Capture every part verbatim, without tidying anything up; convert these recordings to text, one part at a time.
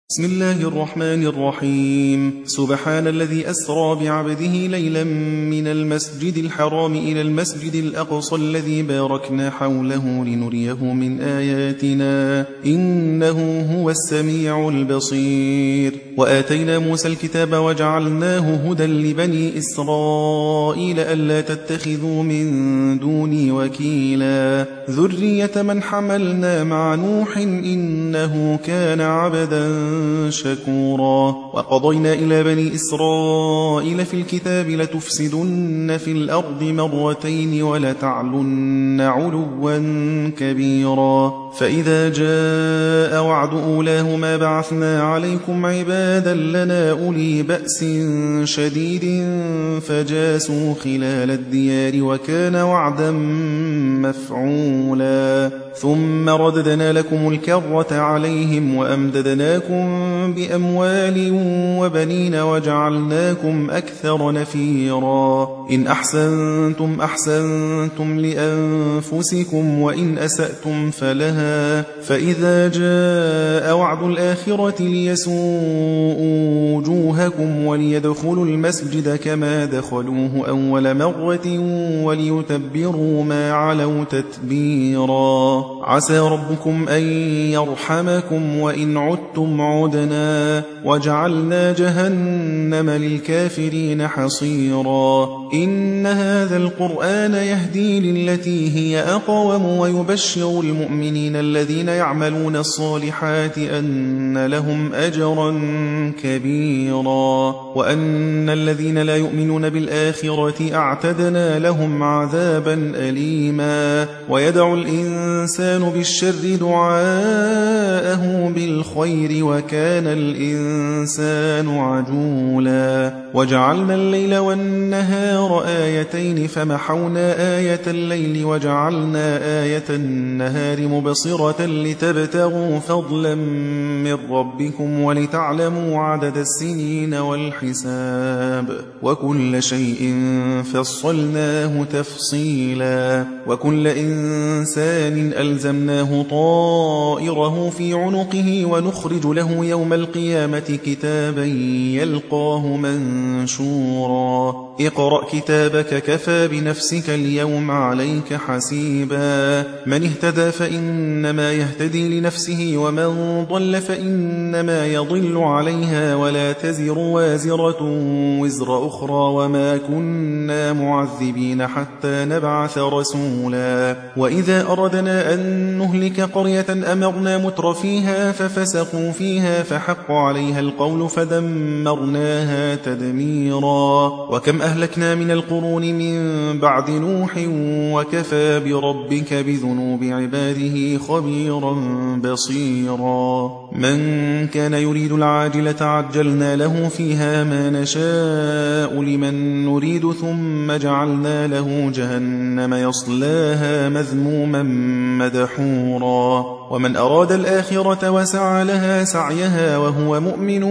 بسم الله الرحمن الرحيم. سبحان الذي أسرى بعبده ليلا من المسجد الحرام إلى المسجد الأقصى الذي باركنا حوله لنريه من آياتنا إنه هو السميع البصير. وآتينا موسى الكتاب وجعلناه هدى لبني إسرائيل ألا تتخذوا من دوني وكيلا ذرية من حملنا مع نوح إنه كان عبدا شكورا. وقضينا إلى بني إسرائيل في الكتاب لتفسدن في الأرض مرتين ولتعلن علوا كبيرا فإذا جاء وعد أولاهما بعثنا عليكم عبادا لنا أولي بأس شديد فجاسوا خلال الديار وكان وعدا مفعولا. ثم رددنا لكم الكرة عليهم وأمددناكم بأموال وبنين وجعلناكم أكثر نفيرا. إن أحسنتم أحسنتم لأنفسكم وإن أسأتم فلها فإذا جاء وعد الآخرة ليسوءوا وجوهكم وليدخلوا المسجد كما دخلوه أول مرة وليتبروا ما علوا تتبيرا. عسى ربكم أن يرحمكم وإن عدتم عدنا وجعلنا جهنم للكافرين حصيرا. إن هذا القرآن يهدي للتي هي أقوم ويبشر المؤمنين الذين يعملون الصالحات أن لهم أجرا كبيرا وأن الذين لا يؤمنون بالآخرة أعتدنا لهم عذابا أليما. ويدعو الإنسان بالشر دعاءه بالخير وكان الإنسان عجولا. وجعلنا الليل والنهار آيتين فمحونا آية الليل وجعلنا آية النهار مبصرة لتبتغوا فضلا من ربكم ولتعلموا عدد السنين والحساب وكل شيء فصلناه تفصيلا. وكل إنسان ألزمناه طائره في عنقه ونخرج له يوم القيامة كتابا يلقاه منشورا. اقرأ كتابك كفى بنفسك اليوم عليك حسيبا. من اهتدى فإنما يهتدي لنفسه ومن ضل فإنما يضل عليها ولا تزر وازرة وزر أخرى وما كنا معذبين حتى نبعث رسولا. وإذا أردنا أن نهلك قرية أمرنا متر فيها ففسقوا فيها فحق عليها القول فدمرناها تدميرا. وكم أهلكنا من القرون من بعد نوح وكفى بربك بذنوب عباده خبيرا بصيرا. من كان يريد العاجلة عجلنا له فيها ما نشاء لمن نريد ثم جعلنا له جهنم يصلاها مذموما مدحورا. ومن أراد الآخرة وسعى لها سعيها وهو مؤمن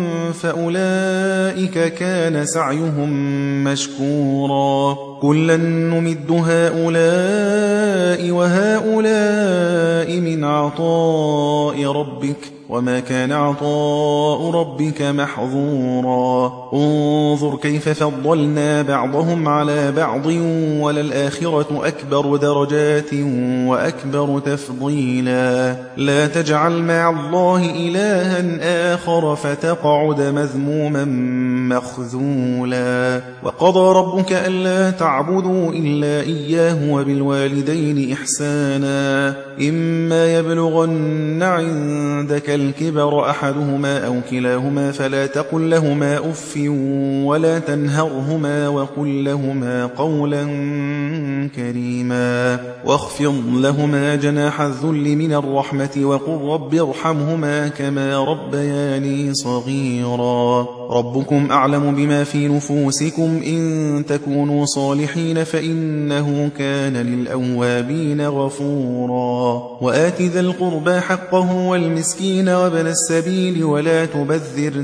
فأولئك كان سعيهم مشكورا. كلا نمد هؤلاء وهؤلاء من عطاء ربك وما كان عطاء ربك محظورا. انظر كيف فضلنا بعضهم على بعض وللآخرة أكبر درجات وأكبر تفضيلا. لا تجعل مع الله إلها آخر فتقعد مذموما مخذولا. وقضى ربك ألا تعبدوا إلا إياه وبالوالدين إحسانا. إما يبلغن عندك الكبر أحدهما أو كلاهما فلا تقل لهما أف ولا تنهرهما وقل لهما قولا كريما. واخفض لهما جناح الذل من الرحمة وقل رب ارحمهما كما ربياني صغيرا. ربكم أعلم بما في نفوسكم إن تكونوا صالحين فإنه كان للأوابين غفورا. وآت ذا القربى حقه والمسكين وابن السبيل ولا تبذر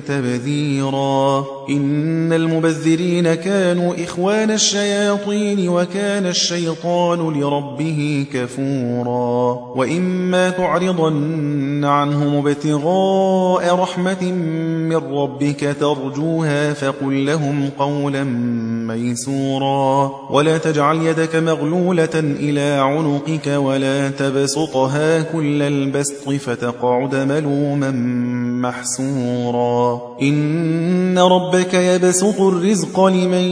تبذيرا. إن المبذرين كانوا إخوان الشياطين وكان الشيطان الشيطان لربه كفورا وإما تعرضن عنهم ابتغاء رحمة من ربك ترجوها فقل لهم قولا ميسورا ولا تجعل يدك مغلولة إلى عنقك ولا تبسطها كل البسط فتقعد ملوما محسورا إن ربك يبسط الرزق لمن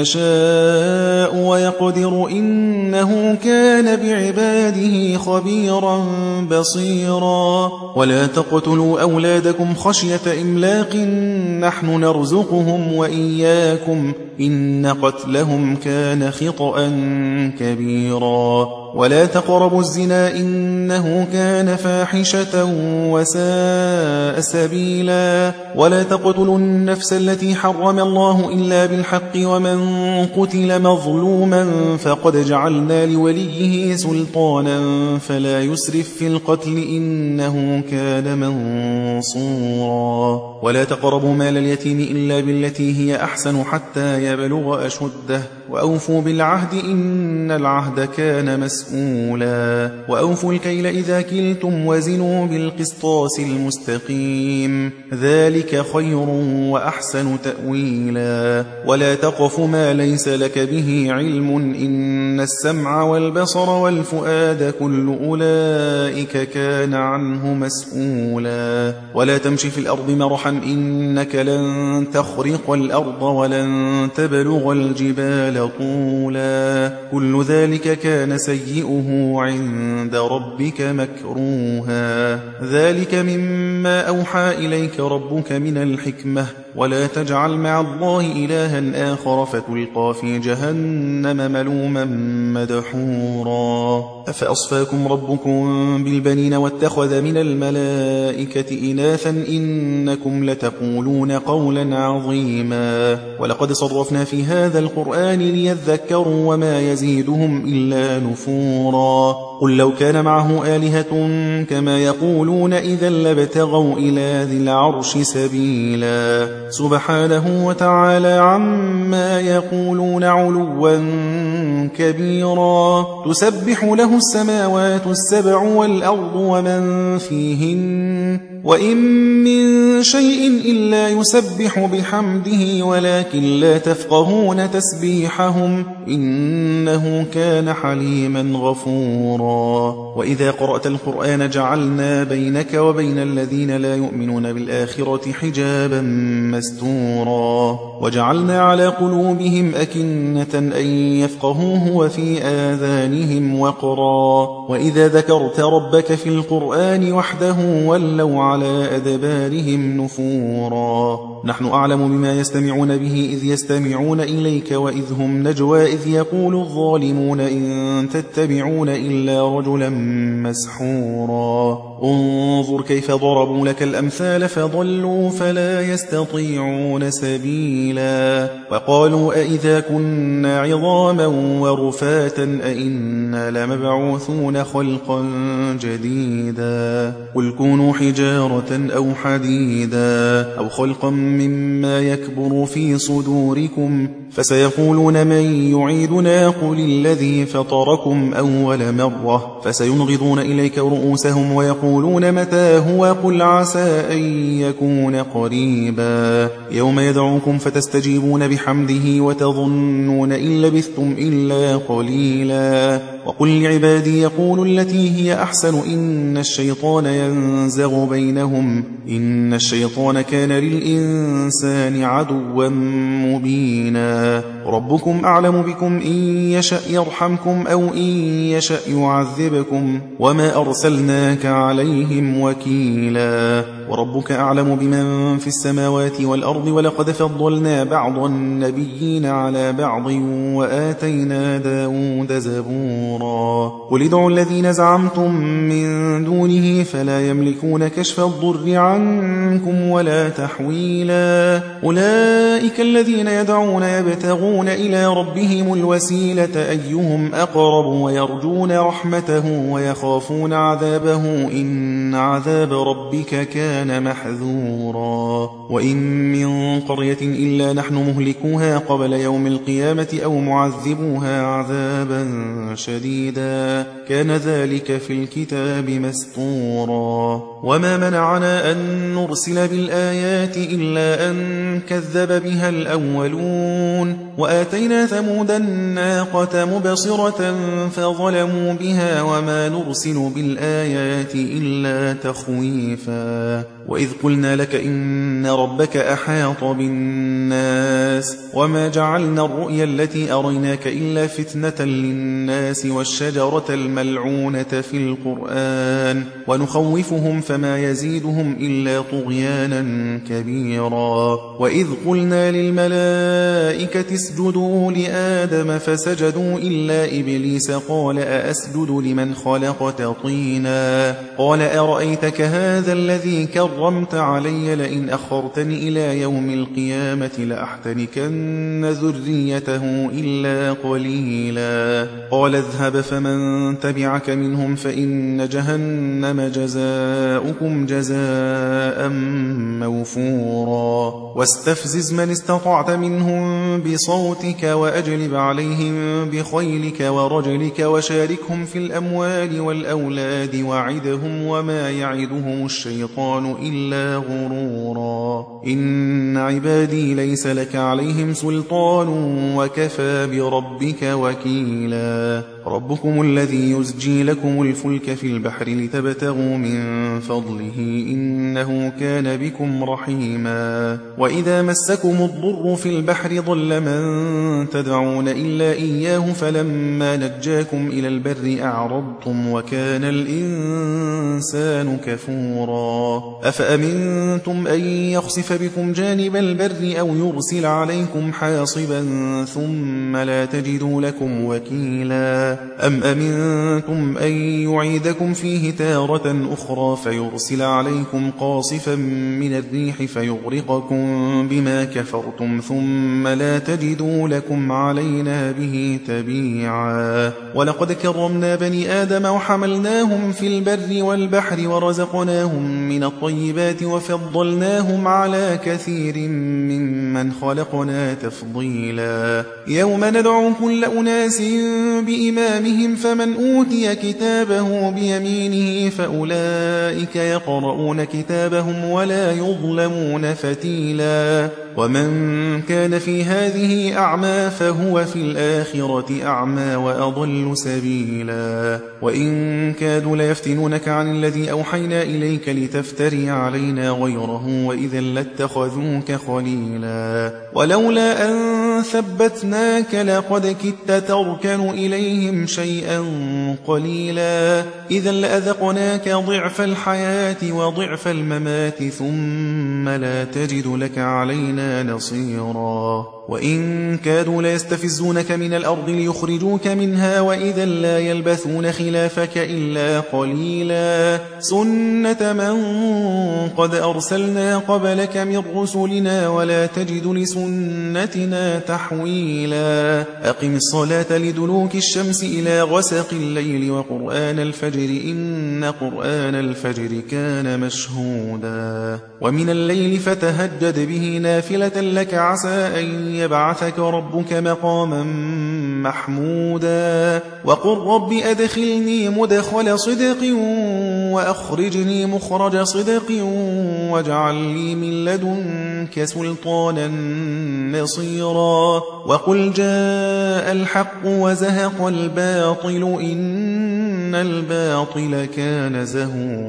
يشاء ويقدر إنه كان بعباده خبيرا بصيرا ولا تقتلوا أولادكم خشية إملاق نحن نرزقهم وإياكم إن قتلهم كان خطأ كبيرا ولا تقربوا الزنا إنه كان فاحشة وساء سبيلا ولا تقتلوا النفس التي حرم الله إلا بالحق ومن قتل مظلوما فقد جعلنا لوليه سلطانا فلا يسرف في القتل إنه كان منصورا ولا تقربوا مال اليتيم إلا بالتي هي أحسن حتى يبلغ أشده وأوفوا بالعهد إن العهد كان مسؤولا وأوفوا الكيل إذا كلتم وزنوا بالقسطاس المستقيم ذلك خير وأحسن تأويلا ولا تقف ما ليس لك به علم إن السمع والبصر والفؤاد كل أولئك كان عنه مسؤولا ولا تمشي في الأرض مرحا إنك لن تخرق الأرض ولن تبلغ الجبال طولا كل ذلك كان سيئه عند ربك مكروها ذلك مما أوحى إليك ربك من الحكمة ولا تجعل مع الله إلها آخر فتلقى في جهنم ملوما مدحورا أفأصفاكم ربكم بالبنين واتخذ من الملائكة إناثا إنكم لتقولون قولا عظيما ولقد صرفنا في هذا القرآن ليذكروا وما يزيدهم إلا نفورا قل لو كان معه آلهة كما يقولون إذا لابتغوا إلى ذي العرش سبيلا سبحانه وتعالى عما يقولون علوا كبيرا تسبح له السماوات السبع والأرض ومن فيهن وإن من شيء إلا يسبح بحمده ولكن لا تفقهون تسبيحهم إنه كان حليما غفورا وإذا قرأت القرآن جعلنا بينك وبين الذين لا يؤمنون بالآخرة حجابا مستورا وجعلنا على قلوبهم أكنة أن يفقهوه وفي آذانهم وقرا وإذا ذكرت ربك في القرآن وحده ولوا على أدبارهم نفورا نحن أعلم بما يستمعون به إذ يستمعون إليك وإذ هم نجوى إذ يقول الظالمون إن تتبعون إلا رجلا مسحورا انظر كيف ضربوا لك الأمثال فضلوا فلا يستطيعون سبيلا وقالوا أئذا كنا عظاما ورفاتا أئنا لمبعوثون خلقا جديدا قل كونوا حجارة أو حديدا أو خلقا مما يكبر في صدوركم فسيقولون من يعيدنا قل الذي فطركم أول مرة فسينغضون إليك رؤوسهم ويقولون متى هو قل عسى أن يكون قريبا يوم يدعوكم فتستجيبون بحمده وتظنون إن لبثتم إلا قليلا وقل لعبادي يقولوا التي هي أحسن إن الشيطان ينزغ بينهم إن الشيطان كان للإنسان عدوا مبينا ربكم أعلم بكم إن يشأ يرحمكم أو إن يشأ يعذبكم وما أرسلناك عليهم وكيلا وربك أعلم بمن في السماوات والأرض ولقد فضلنا بعض النبيين على بعض وآتينا داود زبورا مستورا قل ادعوا الذين زعمتم من دونه فلا يملكون كشف الضر عنكم ولا تحويلا أولئك الذين يدعون يبتغون إلى ربهم الوسيلة أيهم أقرب ويرجون رحمته ويخافون عذابه إن عذاب ربك كان محذورا وإن من قرية إلا نحن مهلكوها قبل يوم القيامة أو معذبوها عذابا شديدا كان ذلك في الكتاب مسطورا وما منعنا أن نرسل بالآيات إلا أن كذب بها الأولون وآتينا ثمود الناقة مبصرة فظلموا بها وما نرسل بالآيات إلا تخويفا وإذ قلنا لك إن ربك أحاط بالناس وما جعلنا الرؤيا التي أريناك إلا فتنة للناس والشجرة الملعونة في القرآن ونخوفهم فما يزيدهم إلا طغيانا كبيرا وإذ قلنا للملائكة اسجدوا لآدم فسجدوا إلا إبليس قال أأسجد لمن خلقت طينا قال أرأيتك هذا الذي كرمت علي لئن أخرتني إلى يوم القيامة لأحتنكن ذريته إلا قليلا قال اذهب فمن تبعك منهم فإن جهنم جزاؤكم جزاء موفورا واستفزز من استطعت منهم بصوتك وأجلب عليهم بخيلك ورجلك وشاركهم في الأموال والأولاد وعدهم وما يعدهم الشيطان إلا غرورا إن عبادي ليس لك عليهم سلطان وكفى بربك وكيلا ربكم الذي يزجي لكم الفلك في البحر لتبتغوا من فضله إنه كان بكم رحيما وإذا مسكم الضر في البحر ضل من تدعون إلا إياه فلما نجاكم إلى البر أعرضتم وكان الإنسان كفورا أفأمنتم أن يخسف بكم جانب البر أو يرسل عليكم حاصبا ثم لا تجدوا لكم وكيلا أم أمنتم أن يعيدكم فيه تارة أخرى فيرسل عليكم قاصفا من الريح فيغرقكم بما كفرتم ثم لا تجدوا لكم علينا به تبيعا ولقد كرمنا بني آدم وحملناهم في البر والبحر ورزقناهم من الطيبات وفضلناهم على كثير ممن خلقنا تفضيلا يوم ندعو كل أناس بإمامهم فمن أوتي كتابه بيمينه فأولئك يقرؤون كتابهم ولا يظلمون فتيلا ومن كان في هذه أعمى فهو في الآخرة أعمى وأضل سبيلا وإن كادوا ليفتنونك عن الذي أوحينا إليك لتفتري علينا غيره وإذا لاتخذوك خليلا ولولا أن ثبتناك لقد كدت تركن إليهم شيئا قليلا إذا لأذقناك ضعف الحياة وضعف الممات ثم لا تجد لك علينا نصيرا وإن كادوا ليستفزونك من الأرض ليخرجوك منها وإذا لا يلبثون خلافك إلا قليلا سنة من قد أرسلنا قبلك من رسلنا ولا تجد لسنتنا تحويلا أقم الصلاة لدلوك الشمس إلى غسق الليل وقرآن الفجر إن قرآن الفجر كان مشهودا ومن الليل فتهجد به نافلة لك عسى أن يبعثك ربك مقاما محمودا وقل رب أدخلني مدخل صدق وأخرجني مخرج صدق واجعل لي من لدنك سلطانا نصيرا وقل جاء الحق وزهق الباطل إن الباطل كان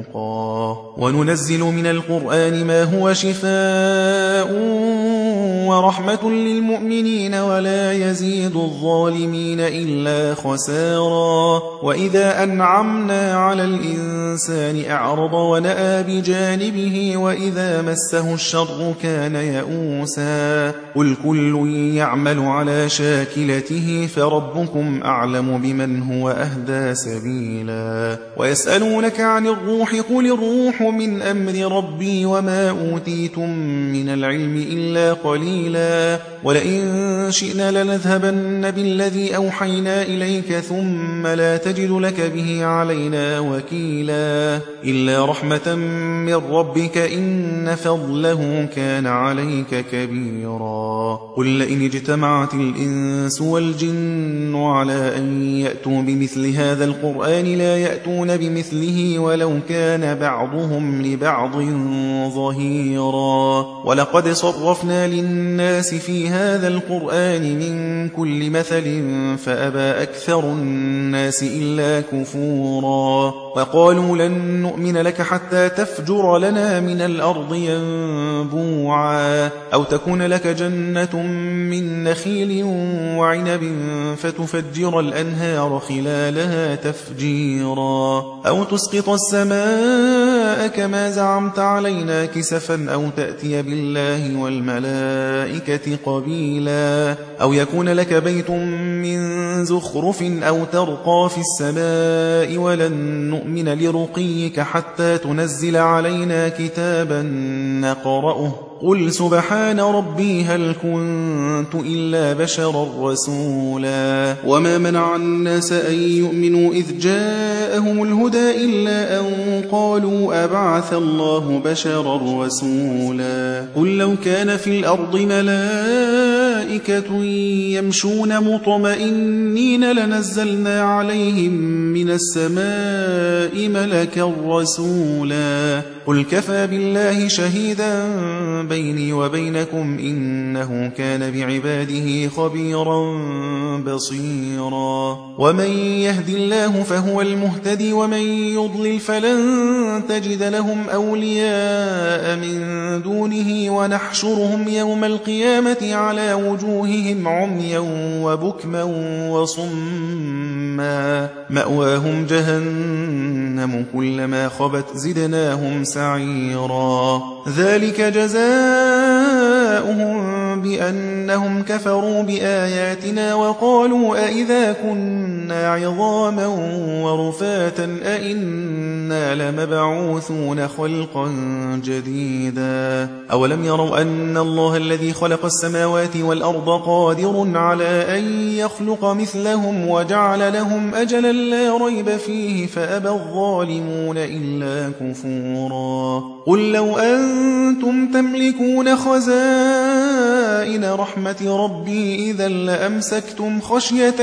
زهوقا وننزل من القرآن ما هو شفاء ورحمة للمؤمنين ولا يزيد الظالمين إلا خسارا. وإذا أنعمنا على الإنسان أعرض ونأى بجانبه وإذا مسه الشر كان يئوسا. قل كل يعمل على شاكلته فربكم أعلم بمن هو أهدى سبيلا. ويسألونك عن الروح قل الروح من أمر ربي وما أوتيتم من العلم إلا قليلا. ولئن شئنا لنذهبن بالذي أوحينا إليك ثم لا تجد لك به علينا وكيلا. إلا رحمة من ربك إن فضله كان عليك كبيرا. قل لئن اجتمعت الإنس والجن على أن يأتوا بمثل هذا القرآن لا يأتون بمثله ولو كان بعضهم لبعض ظهيرا. ولقد صرفنا للناس في هذا القرآن من كل مثل فأبى أكثر الناس إلا كفورا. وقالوا لن نؤمن لك حتى تفجر لنا من الأرض ينبوعا أو تكون لك جنة من نخيل وعنب فتفجر الأنهار خلالها تفجيرا أو تسقط السماء كما زعمت علينا كسفا أو تأتي بالله والملائكة قبيلا أو يكون لك بيت من زخرف أو ترقى في السماء ولن نؤمن لرقيك حتى تنزل علينا كتابا نقرأه قل سبحان ربي هل كنت إلا بشرا رسولا. وما منع الناس أن يؤمنوا إذ جاءهم الهدى إلا أن قالوا أبعث الله بشرا رسولا. قل لو كان في الأرض ملائكة يمشون مطمئنين لنزلنا عليهم من السماء ملكا رسولا. قل كفى بالله شهيدا بيني وبينكم إنه كان بعباده خبيرا بصيرا. ومن يهد الله فهو المهتدي ومن يضلل فلن تجد لهم أولياء من دونه ونحشرهم يوم القيامة على وجوههم عميا وبكما وصما مأواهم جهنم كلما خبت زدناهم سعيرا. ذلك جزاؤهم بأنهم كفروا بآياتنا وقالوا أئذا كنا عظاما ورفاتا أئنا لمبعوثون خلقا جديدا. أولم يروا أن الله الذي خلق السماوات والأرض قادر على أن يخلق مثلهم وجعل لهم أجلا لا ريب فيه فأبى الظالمون إلا كفورا. قل لو أنتم تملكون خزائن رحمة ربي إذا لأمسكتم خشية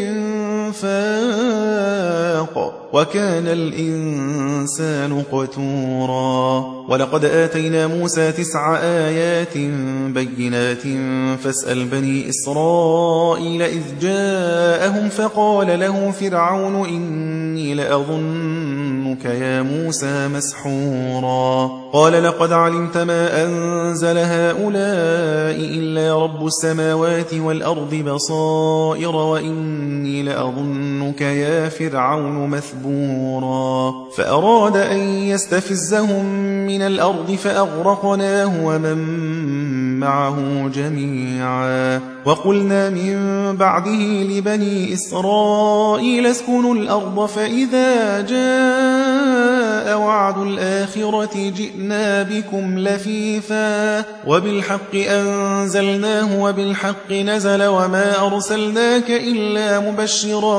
الإنفاق وكان الإنسان قتورا. ولقد آتينا موسى تسع آيات بينات فاسأل بني إسرائيل إذ جاءهم فقال له فرعون إني لأظنك يا موسى مسحورا. قال لقد علمت ما أنزل هؤلاء إلا رب السماوات والأرض بصائر وإني لأظنك يا فرعون مثبورا. فأراد أن يستفزهم من الأرض فأغرقناه ومن معه جميعا. وقلنا من بعده لبني إسرائيل اسكنوا الأرض فإذا جاء وعد الآخرة جئنا بكم لفيفا وبالحق أنزلناه وبالحق نزل وما أرسلناك إلا مبشرا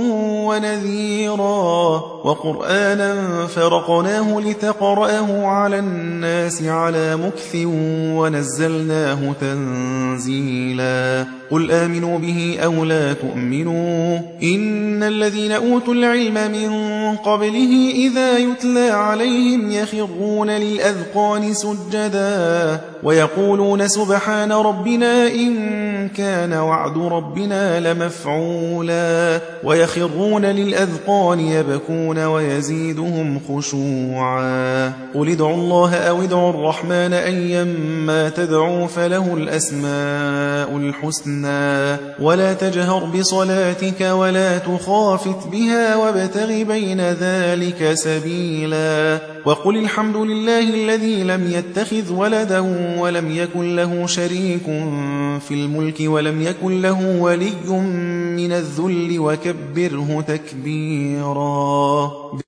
ونذيرا وقرآنا فرقناه لتقرأه على الناس على مكث ونزلناه تنزيلا. قل آمنوا به أو لا تؤمنوا إن الذين أوتوا العلم من قبله إذا يتلى عليهم يخرون للأذقان سجدا ويقولون سبحان ربنا إن كان وعد ربنا لمفعولا ويخرون للأذقان يبكون ويزيدهم خشوعا. قل ادعوا الله أو ادعوا الرحمن أيما تدعوا فله الأسماء الحسنى ولا تجهر بصلاتك ولا تخافت بها وابتغ بين ذلك سبيلا. وقل الحمد لله الذي لم يتخذ ولدا ولم يكن له شريك في الملك ولم يكن له ولي من الذل وكبره تكبيرا.